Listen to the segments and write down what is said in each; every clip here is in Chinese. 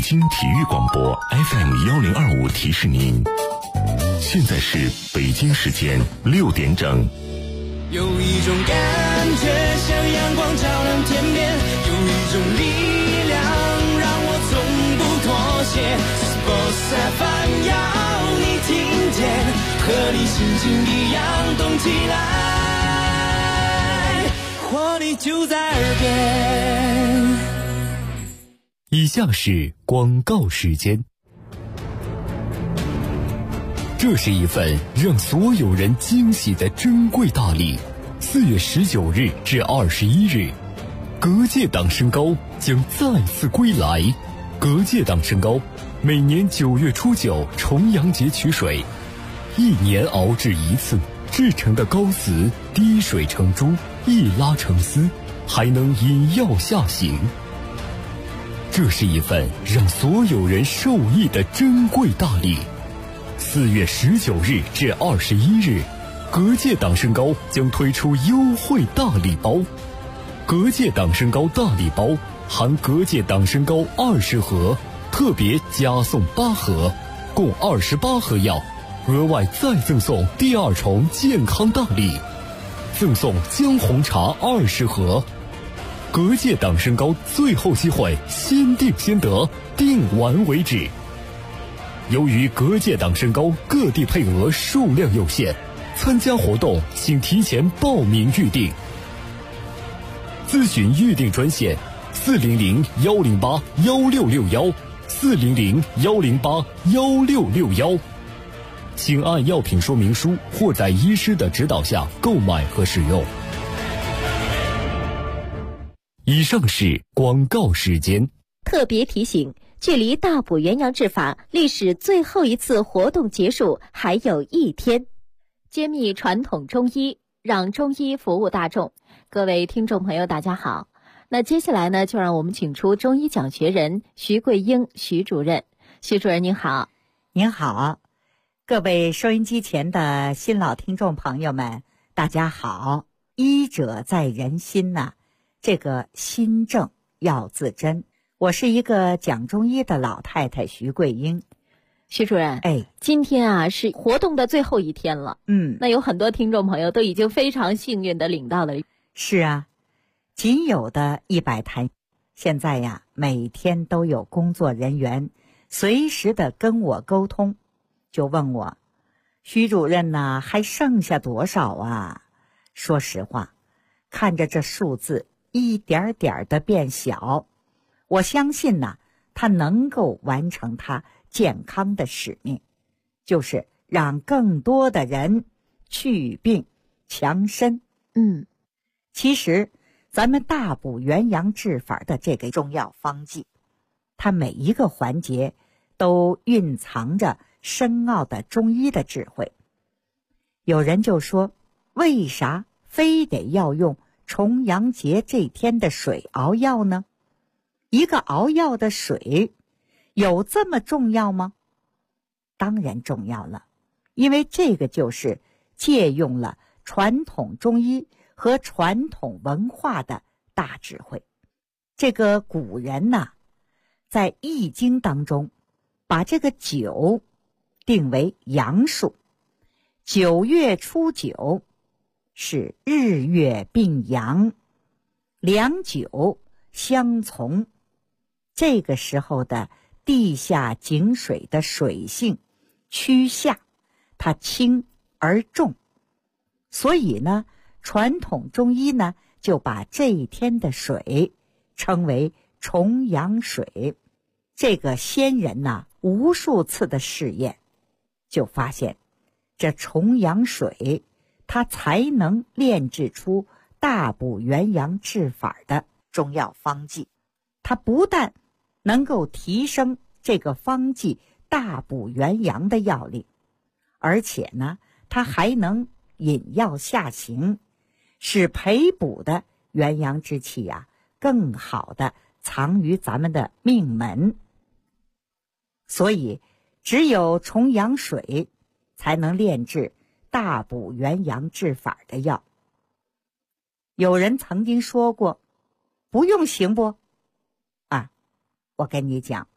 京体育广播 FM1025提示您，现在是北京时间6点整。 有一种感觉像阳光照亮天边，有一种力量让我从不妥协。Sports FM 要你听见，和你心情一样动起来，活力就在耳边。 以下是广告时间。这是一份让所有人惊喜的珍贵大礼。4月19日至21日，隔界党身高将再次归来。隔界党身高每年9月初9重阳节取水，1年熬制一次，制成的膏丝滴水成珠，一拉成丝，还能引药下行。这是一份让所有人受益的珍贵大礼。4月19日至21日，隔界党身高将推出优惠大礼包。隔界党身高大礼包含隔界党身高20盒，特别加送8盒，共28盒药，额外再赠送第2重健康大礼，赠送姜红茶20盒。隔界党身高最后机会，先定先得，定完为止。由于隔界党身高各地配额数量有限，参加活动请提前报名预定。咨询预定专线400-108-1661，400-108-1661，请按药品说明书或在医师的指导下购买和使用。以上是广告时间。 特别提醒，距离大补元阳治法历史最后一次活动结束还有1天。揭秘传统中医，让中医服务大众。各位听众朋友大家好，那接下来呢，就让我们请出中医讲学人徐桂英徐主任。徐主任您好。 您好，各位收音机前的新老听众朋友们大家好。医者在人心呐，这个心正要自珍。我是一个讲中医的老太太徐桂英。 徐主任，今天啊是活动的最后1天了。那有很多听众朋友都已经非常幸运的领到了。 是啊，仅有的100台，现在呀，每天都有工作人员随时的跟我沟通，就问我，徐主任呐，还剩下多少啊？说实话，看着这数字一点点的变小，我相信呐，他能够完成他健康的使命，就是让更多的人去病强身。其实咱们大补元阳治法的这个中药方剂，它每一个环节都蕴藏着深奥的中医的智慧。有人就说，为啥非得要用重阳节这天的水熬药呢？一个熬药的水有这么重要吗？当然重要了，因为这个就是借用了传统中医和传统文化的大智慧。这个古人呐，在《易经》当中把这个9定为阳数，9月初9是日月并阳，两九相从。这个时候的地下井水的水性趋下，它轻而重，所以呢，传统中医呢就把这一天的水称为重阳水。这个先人呢，无数次的试验，就发现这重阳水它才能炼制出大补元阳治法的中药方剂。它不但能够提升这个方剂大补元阳的药力，而且呢，它还能引药下行，使培补的元阳之气呀，更好的藏于咱们的命门。所以只有重阳水才能炼制大补元阳治法的药。有人曾经说过，不用行不？我跟你讲，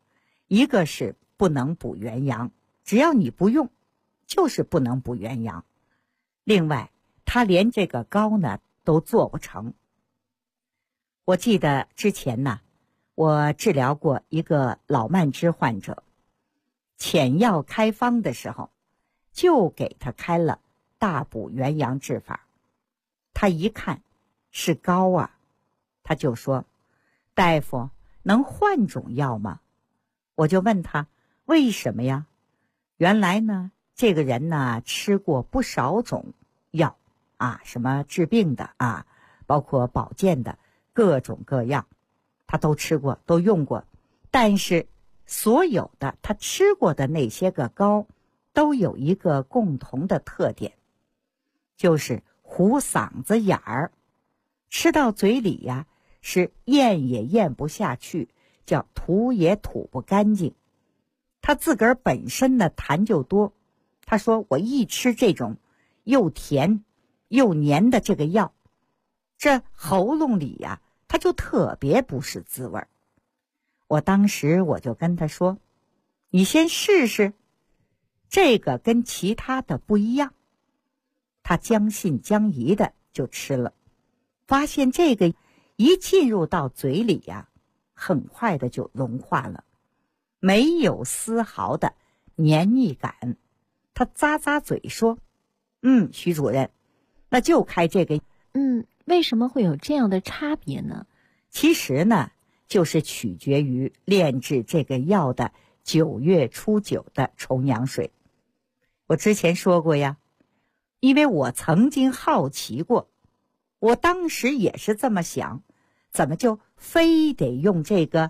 一个是不能补元阳，只要你不用，就是不能补元阳。另外，他连这个膏呢都做不成。我记得之前呢，我治疗过一个老慢支患者，浅药开方的时候，就给他开了大补元阳治法。他一看是膏啊，他就说：“大夫，能换种药吗？”我就问他为什么呀？原来呢，这个人呢吃过不少种药啊，什么治病的啊，包括保健的，各种各样，他都吃过，都用过。但是所有的他吃过的那些个膏，都有一个共同的特点，就是糊嗓子眼儿，吃到嘴里呀，是咽也咽不下去，叫吐也吐不干净。他自个儿本身呢痰就多，他说我一吃这种又甜又黏的这个药，这喉咙里呀，他就特别不是滋味。我当时我就跟他说，你先试试，这个跟其他的不一样。他将信将疑的就吃了，发现这个一进入到嘴里呀，很快的就融化了，没有丝毫的黏腻感。他咂咂嘴说：“徐主任，那就开这个。” 为什么会有这样的差别呢？ 其实呢，就是取决于炼制这个药的9月初9的重阳水。我之前说过呀，因为我曾经好奇过，我当时也是这么想，怎么就非得用这个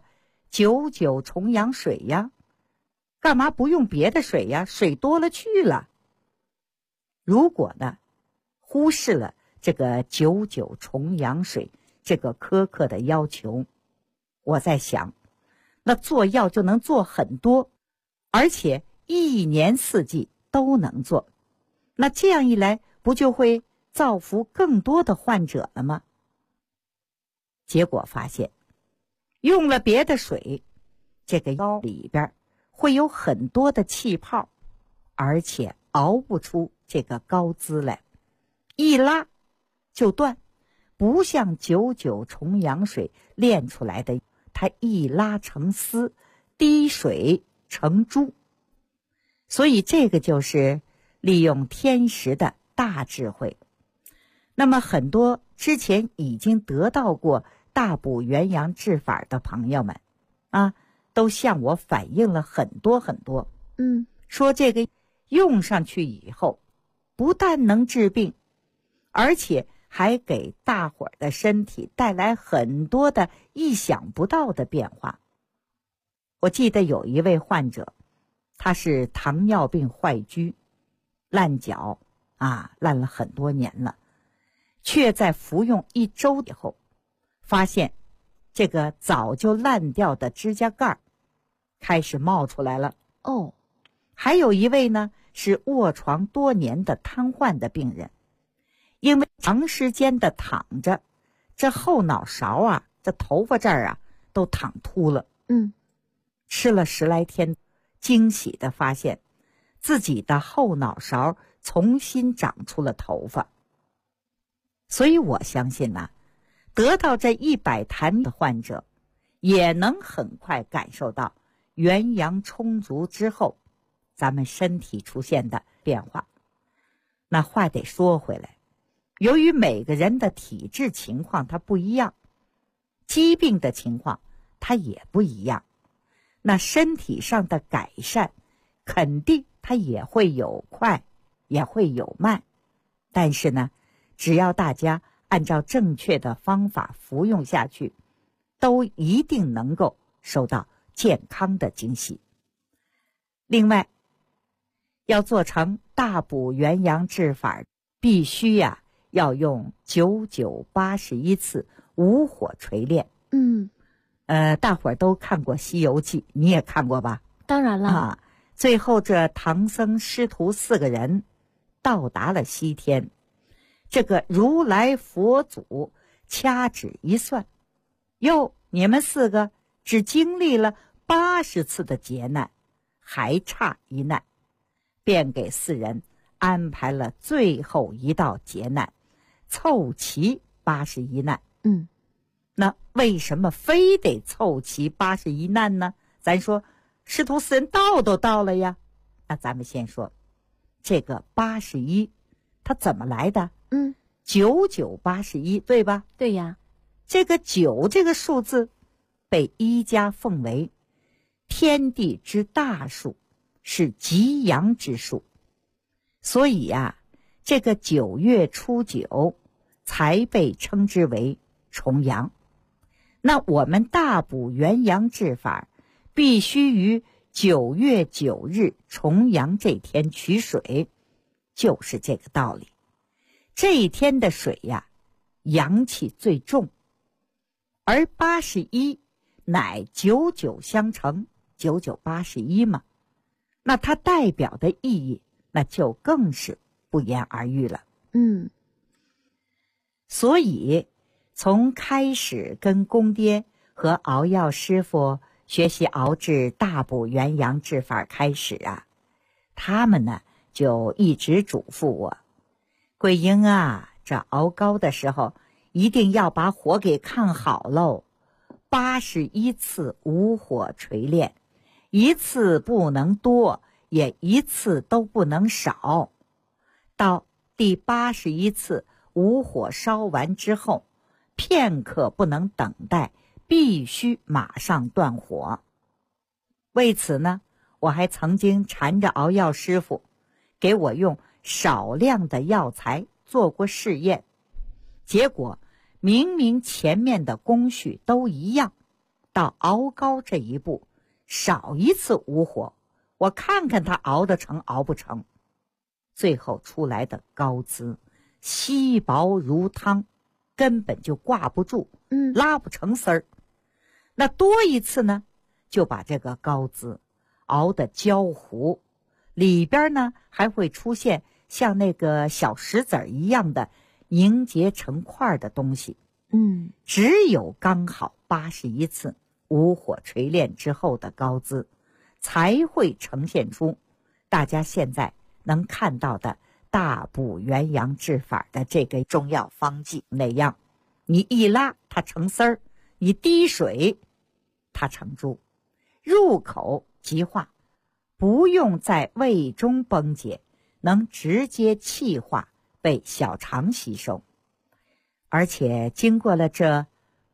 99重阳水呀？干嘛不用别的水呀？水多了去了。如果呢，忽视了这个99重阳水这个苛刻的要求，我在想，那做药就能做很多，而且一年四季都能做。那这样一来，不就会造福更多的患者了吗？结果发现，用了别的水，这个药里边会有很多的气泡，而且熬不出这个膏滋来，一拉就断，不像99重阳水炼出来的，它一拉成丝，滴水成珠。所以这个就是利用天时的大智慧。那么很多之前已经得到过大补元阳治法的朋友们啊，都向我反映了很多很多，说这个用上去以后，不但能治病，而且还给大伙儿的身体带来很多的意想不到的变化。我记得有一位患者，他是糖尿病坏疽，烂脚烂了很多年了，却在服用1周以后，发现这个早就烂掉的指甲盖开始冒出来了。还有一位呢，是卧床多年的瘫痪的病人，因为长时间的躺着，这后脑勺这头发这儿都躺秃了。吃了10来天，惊喜的发现自己的后脑勺重新长出了头发。所以我相信得到这100坛的患者，也能很快感受到元阳充足之后，咱们身体出现的变化。那话得说回来，由于每个人的体质情况它不一样，疾病的情况它也不一样，那身体上的改善肯定它也会有快，也会有慢。但是呢，只要大家按照正确的方法服用下去，都一定能够收到健康的惊喜。另外，要做成大补元阳治法，必须要用9981次无火锤炼。大伙儿都看过《西游记》，你也看过吧？ 当然了。 最后这唐僧师徒4个人到达了西天，这个如来佛祖掐指一算，你们4个只经历了 80次的劫难，还差一难，便给4人安排了最后一道劫难，凑齐81难。那为什么非得凑齐81难呢？咱说师徒4人到都到了呀。那咱们先说这个81它怎么来的？9981，对吧？ 对呀。 这个9这个数字被医家奉为天地之大数，是极阳之数，所以呀，这个9月初9才被称之为重阳。那我们大补元阳治法必须于9月9日重阳这天取水，就是这个道理。这一天的水呀，阳气最重，而81乃99相乘，9981嘛，那它代表的意义那就更是不言而喻了。所以从开始跟公爹和熬药师傅学习熬制大补元阳治法开始啊，他们呢就一直嘱咐我，桂英啊，这熬膏的时候一定要把火给看好喽，81次无火锤炼，一次不能多，也一次都不能少。到第81次无火烧完之后，片刻不能等待，必须马上断火。为此呢，我还曾经缠着熬药师傅给我用少量的药材做过试验，结果明明前面的工序都一样，到熬膏这一步少一次无火，我看看它熬得成熬不成。最后出来的膏汁稀薄如汤，根本就挂不住，拉不成丝儿。那多一次呢，就把这个膏汁熬得焦糊，里边呢还会出现像那个小石子一样的凝结成块的东西。只有刚好81次无火锤炼之后的膏汁，才会呈现出大家现在能看到的大补元阳治法的这个中药方剂那样，你一拉它成丝儿，你滴水它成珠，入口即化，不用在胃中崩解，能直接气化被小肠吸收。而且经过了这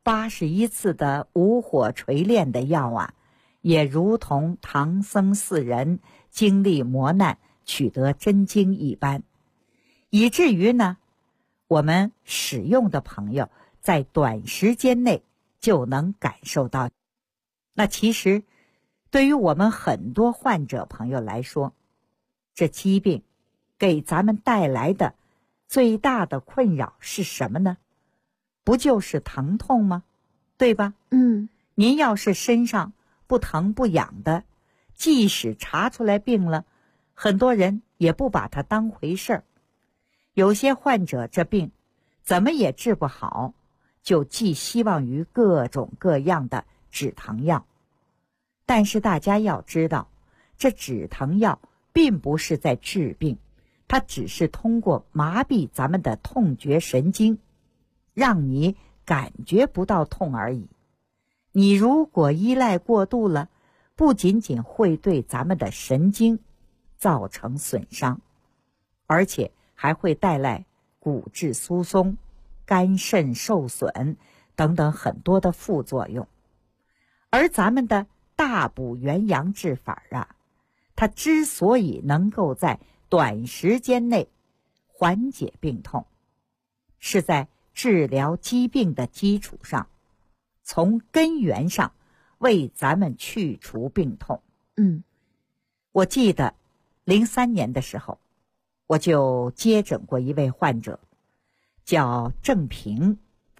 81次的无火锤炼的药啊，也如同唐僧4人经历磨难取得真经一般，以至于呢，我们使用的朋友在短时间内就能感受到。那其实对于我们很多患者朋友来说，这疾病给咱们带来的最大的困扰是什么呢？不就是疼痛吗？对吧？您要是身上不疼不痒的，即使查出来病了，很多人也不把它当回事儿。有些患者这病怎么也治不好，就寄希望于各种各样的止疼药。但是大家要知道，这止疼药并不是在治病，它只是通过麻痹咱们的痛觉神经，让你感觉不到痛而已。你如果依赖过度了，不仅仅会对咱们的神经造成损伤，而且还会带来骨质疏松、肝肾受损等等很多的副作用。而咱们的大补元阳治法啊，它之所以能够在短时间内缓解病痛，是在治疗疾病的基础上，从根源上为咱们去除病痛。我记得03年的时候，我就接诊过一位患者，叫郑平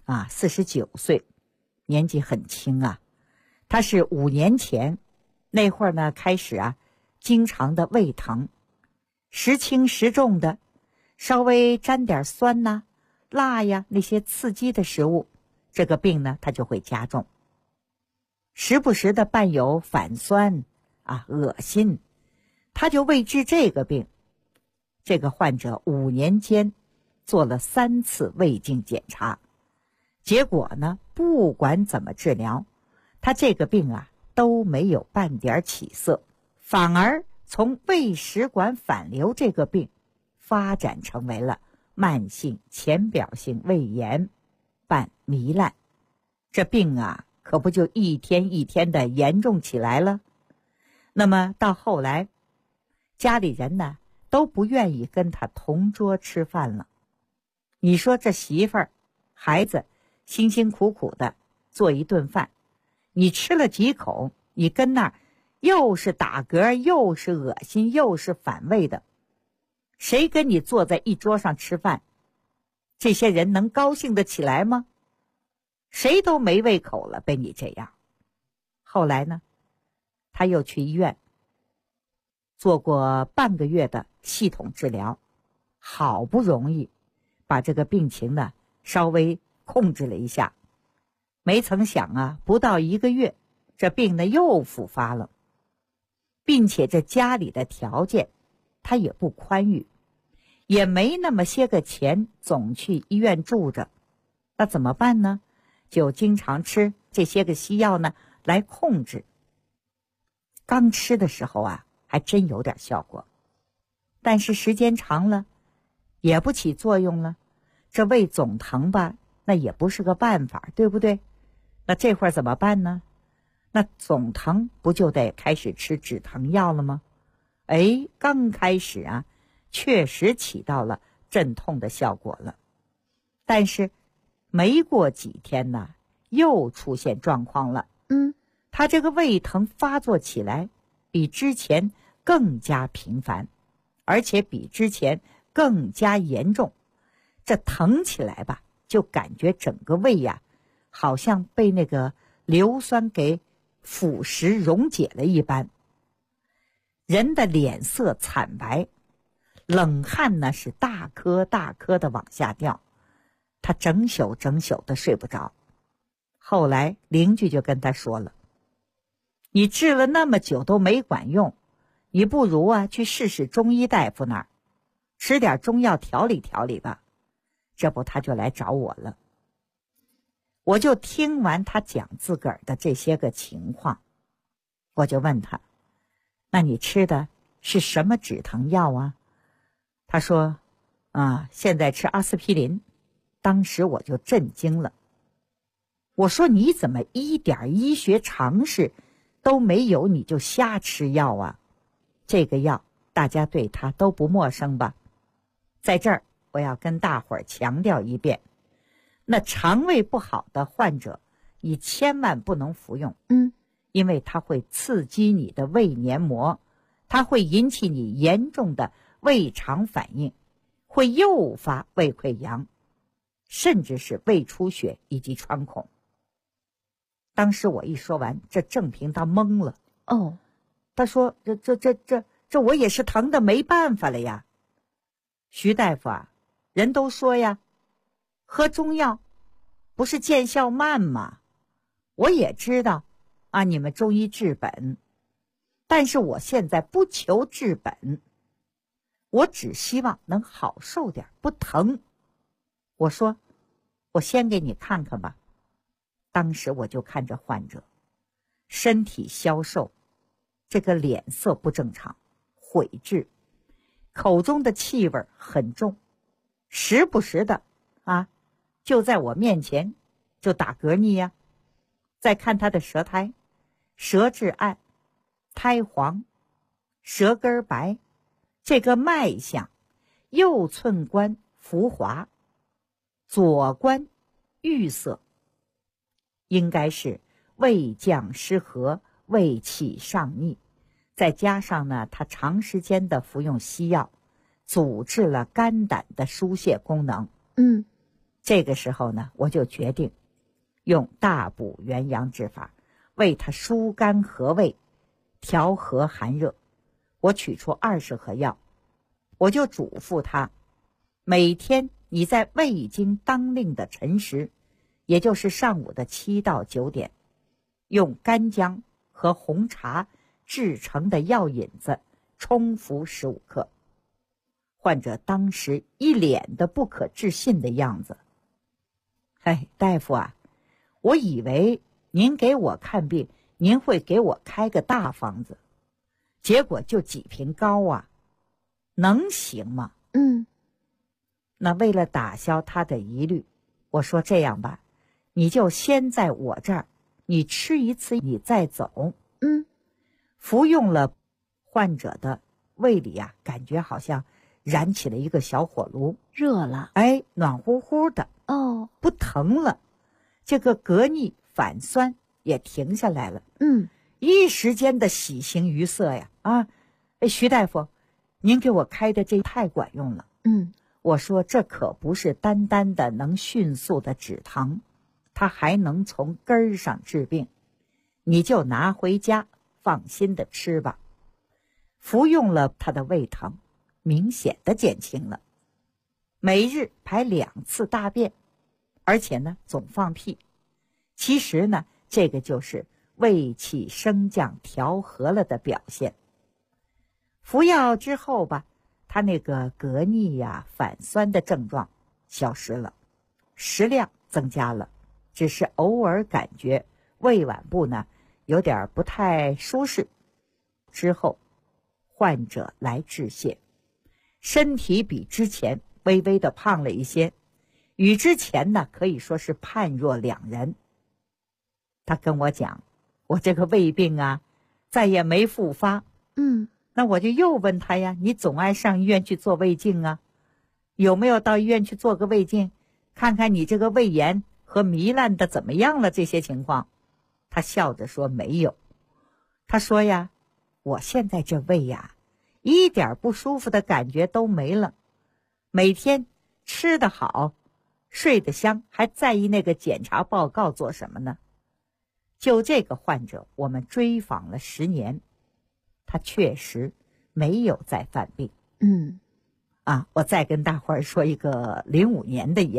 49岁，年纪很轻啊。他是5年前那会儿呢，开始经常的胃疼，时轻时重的，稍微沾点酸辣呀那些刺激的食物，这个病呢它就会加重。 时不时的伴有反酸恶心，他就为治这个病，这个患者5年间做了3次胃镜检查，结果呢，不管怎么治疗，他这个病都没有半点起色，反而从胃食管反流这个病发展成为了慢性浅表性胃炎伴糜烂。这病可不就一天一天的严重起来了。那么到后来，家里人呢都不愿意跟他同桌吃饭了。你说这媳妇儿孩子辛辛苦苦的做一顿饭，你吃了几口，你跟那儿又是打嗝，又是恶心，又是反胃的，谁跟你坐在一桌上吃饭，这些人能高兴得起来吗？谁都没胃口了，被你这样。后来呢，他又去医院做过半个月的系统治疗，好不容易把这个病情呢稍微控制了一下，没曾想不到1个月，这病呢又复发了，并且这家里的条件他也不宽裕，也没那么些个钱总去医院住着，那怎么办呢？就经常吃这些个西药呢来控制。刚吃的时候还真有点效果，但是时间长了也不起作用了，这胃总疼吧，那也不是个办法，对不对？那这会儿怎么办呢？那总疼不就得开始吃止疼药了吗？刚开始确实起到了镇痛的效果了，但是没过几天呢，又出现状况了。他这个胃疼发作起来比之前更加频繁，而且比之前更加严重。这疼起来吧，就感觉整个胃好像被那个硫酸给腐蚀溶解了一般，人的脸色惨白，冷汗呢是大颗大颗的往下掉，他整宿的睡不着。后来邻居就跟他说了，你治了那么久都没管用，你不如去试试中医大夫那儿吃点中药调理调理吧。这不他就来找我了。我就听完他讲自个儿的这些个情况，我就问他，那你吃的是什么止疼药他说现在吃阿司匹林。当时我就震惊了，我说你怎么一点医学常识都没有，你就瞎吃药这个药大家对它都不陌生吧？在这儿我要跟大伙儿强调一遍，那肠胃不好的患者你千万不能服用，因为它会刺激你的胃黏膜，它会引起你严重的胃肠反应，会诱发胃溃疡，甚至是胃出血以及穿孔。当时我一说完，这郑平他懵了。他说这我也是疼的没办法了呀。徐大夫人都说喝中药不是见效慢吗？我也知道你们中医治本，但是我现在不求治本，我只希望能好受点，不疼。我说我先给你看看吧。当时我就看着患者身体消瘦，这个脸色不正常，悔滞，口中的气味很重，时不时的就在我面前就打嗝逆再看他的舌苔，舌质暗，苔黄，舌根白，这个脉象右寸关浮滑，左关郁涩，应该是胃降湿和，胃气上逆，再加上呢他长时间的服用西药，阻滞了肝胆的疏泄功能。这个时候呢，我就决定用大补元阳之法为他疏肝和胃，调和寒热。我取出20盒药，我就嘱咐他，每天你在胃经当令的辰时，也就是上午的7到9点， 用干姜和红茶制成的药引子冲服15克。患者当时一脸的不可置信的样子。大夫啊，我以为您给我看病，您会给我开个大方子，结果就几瓶膏啊，能行吗？那为了打消他的疑虑，我说这样吧，你就先在我这儿，你吃一次，你再走。服用了，患者的胃里啊，感觉好像燃起了一个小火炉， 热了， 暖乎乎的，不疼了，这个膈逆反酸也停下来了，一时间的喜形于色呀！徐大夫，您给我开的这太管用了。我说这可不是单单的能迅速的止疼，它还能从根儿上治病，你就拿回家放心的吃吧。服用了，他的胃疼明显的减轻了，每日排2次大便，而且呢总放屁。其实呢，这个就是胃气升降调和了的表现。服药之后吧，他那个膈逆呀、反酸的症状消失了，食量增加了，只是偶尔感觉胃脘部呢有点不太舒适。之后患者来致谢，身体比之前微微的胖了一些，与之前呢可以说是判若两人。他跟我讲，我这个胃病啊再也没复发。那我就又问他呀，你总爱上医院去做胃镜啊，有没有到医院去做个胃镜，看看你这个胃炎和糜烂的怎么样了这些情况？他笑着说没有。他说呀，我现在这胃呀一点不舒服的感觉都没了，每天吃得好，睡得香，还在意那个检查报告做什么呢？就这个患者我们追访了10年，他确实没有再犯病。我再跟大伙儿说一个05年的一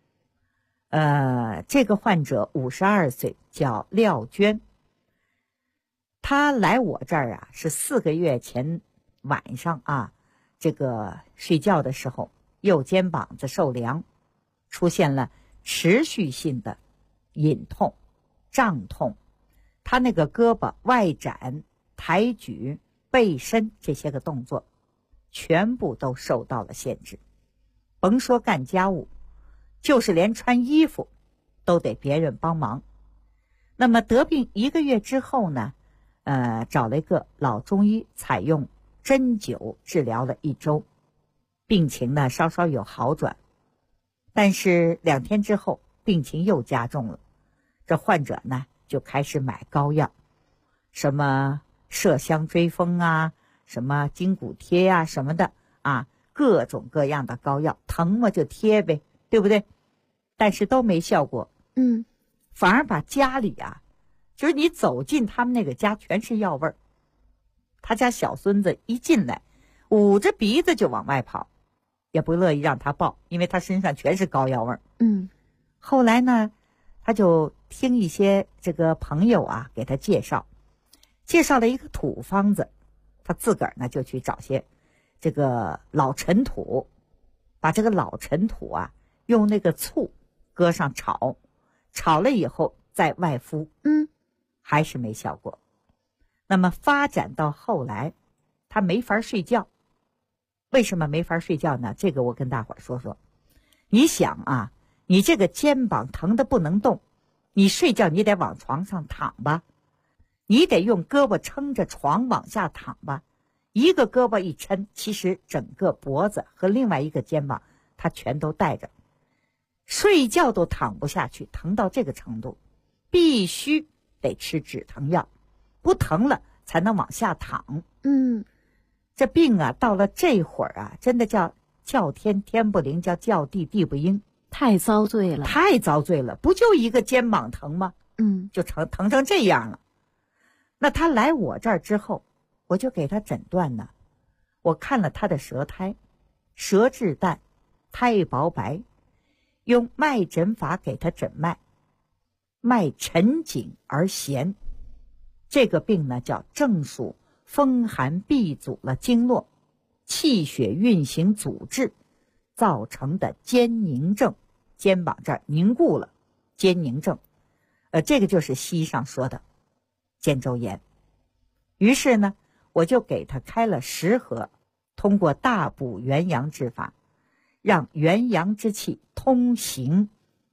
案。这个患者52岁，叫廖娟。他来我这儿啊，是4个月前晚上啊，这个睡觉的时候，右肩膀子受凉，出现了持续性的隐痛、胀痛，他那个胳膊外展、抬举、背伸这些个动作全部都受到了限制，甭说干家务，就是连穿衣服都得别人帮忙。那么得病1个月之后呢，找了一个老中医，采用针灸治疗了1周，病情呢稍稍有好转，但是2天之后病情又加重了。这患者呢就开始买膏药，什么麝香追风啊，什么筋骨贴啊什么的啊，各种各样的膏药，疼嘛就贴呗，对不对？但是都没效果。反而把家里啊，就是你走进他们那个家全是药味儿。他家小孙子一进来捂着鼻子就往外跑，也不乐意让他抱，因为他身上全是膏药味儿。后来呢，他就听一些这个朋友啊给他介绍了一个土方子，他自个儿呢就去找些这个老尘土，把这个老尘土啊用那个醋搁上炒了以后再外敷，还是没效果。那么发展到后来，他没法睡觉。为什么没法睡觉呢？这个我跟大伙儿说说。你想啊，你这个肩膀疼得不能动，你睡觉你得往床上躺吧，你得用胳膊撑着床往下躺吧，一个胳膊一抻，其实整个脖子和另外一个肩膀它全都带着，睡觉都躺不下去，疼到这个程度，必须得吃止疼药，不疼了才能往下躺。这病啊到了这会儿啊，真的叫天天不灵，叫地地不应， 太遭罪了， 太遭罪了。不就一个肩膀疼吗？就疼成这样了。那他来我这儿之后，我就给他诊断呢。我看了他的舌苔，舌质淡，苔薄白，用脉诊法给他诊脉，脉沉紧而弦， 这个病呢叫正属风寒闭阻了经络，气血运行阻滞造成的肩凝症，肩膀这儿凝固了，肩凝症。这个就是西医上说的肩周炎。于是呢，我就给他开了10盒，通过大补元阳之法，让元阳之气通行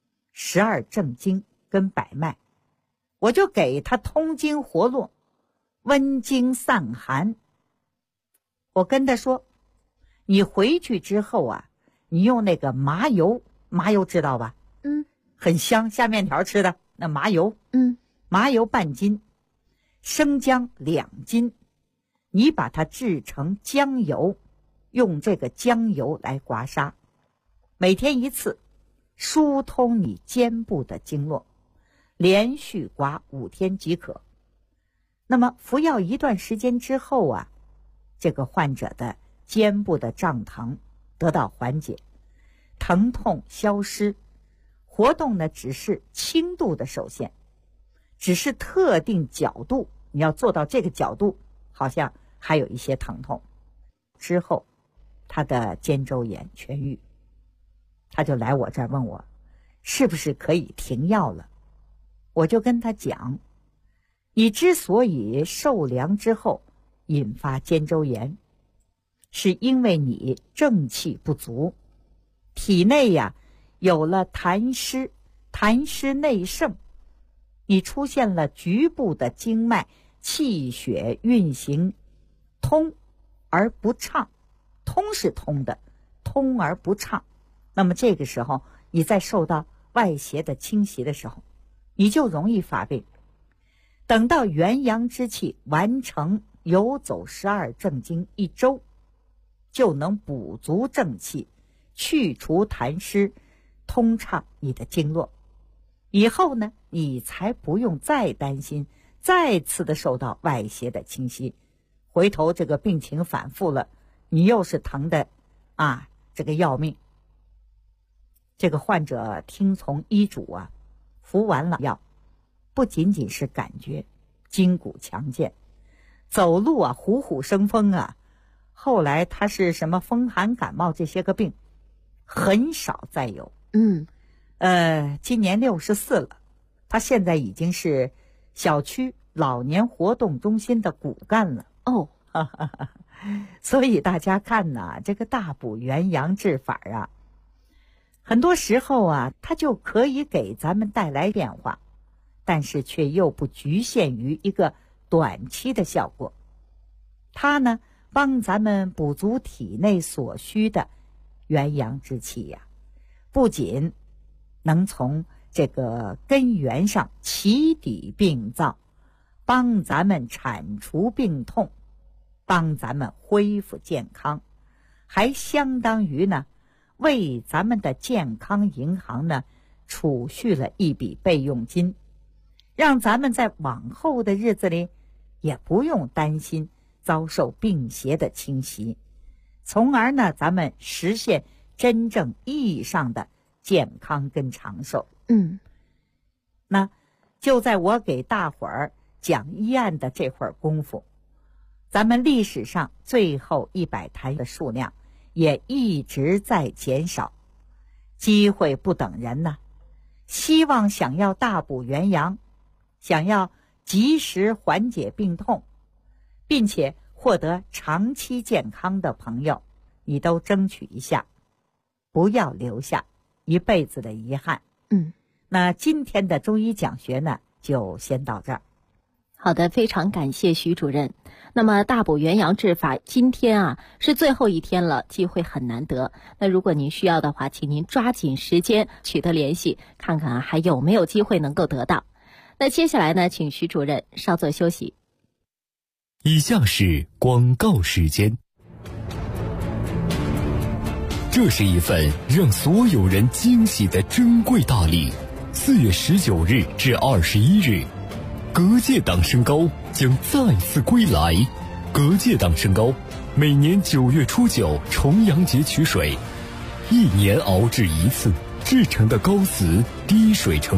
12正经跟百脉，我就给他通经活络，温经散寒。我跟他说，你回去之后啊，你用那个麻油，麻油知道吧？很香，下面条吃的那麻油，麻油半斤，生姜2斤，你把它制成姜油，用这个姜油来刮痧，每天1次，疏通你肩部的经络，连续刮5天即可。那么服药一段时间之后啊，这个患者的肩部的胀疼得到缓解，疼痛消失，活动呢只是轻度的受限，只是特定角度，你要做到这个角度，好像还有一些疼痛。之后他的肩周炎痊愈，他就来我这儿问我是不是可以停药了。我就跟他讲，你之所以受凉之后引发肩周炎，是因为你正气不足，体内呀有了痰湿，痰湿内盛，你出现了局部的经脉气血运行通而不畅，通是通的，通而不畅。那么这个时候你在受到外邪的侵袭的时候，你就容易发病。等到元阳之气完成游走12正经1周，就能补足正气，去除痰湿，通畅你的经络。以后呢，你才不用再担心再次的受到外邪的侵袭，回头这个病情反复了，你又是疼的这个要命。这个患者听从医嘱啊，服完了药，不仅仅是感觉筋骨强健，走路啊虎虎生风啊。后来他是什么风寒感冒这些个病很少再有。今年64了，他现在已经是小区老年活动中心的骨干了。所以大家看呐，这个大补元阳治法啊，很多时候啊，它就可以给咱们带来变化，但是却又不局限于一个短期的效果。它呢，帮咱们补足体内所需的元阳之气呀，不仅能从这个根源上起抵病灶，帮咱们铲除病痛，帮咱们恢复健康，还相当于呢为咱们的健康银行呢储蓄了一笔备用金，让咱们在往后的日子里也不用担心遭受病邪的侵袭，从而呢咱们实现真正意义上的健康跟长寿。那就在我给大伙儿讲医案的这会儿功夫，咱们历史上最后100坛的数量也一直在减少。机会不等人呢，希望想要大补元阳，想要及时缓解病痛，并且获得长期健康的朋友，你都争取一下，不要留下一辈子的遗憾。那今天的中医讲学呢，就先到这儿。 好的，非常感谢徐主任。那么大补元阳治法今天是最后一天了，机会很难得。那如果您需要的话，请您抓紧时间取得联系，看看还有没有机会能够得到。那接下来呢，请徐主任稍作休息。 以下是广告时间。这是一份让所有人惊喜的珍贵大礼。4月19日至21日，隔界党升高将再次归来。隔界党升高每年9月初9重阳节取水，1年熬制一次，制成的高瓷滴水成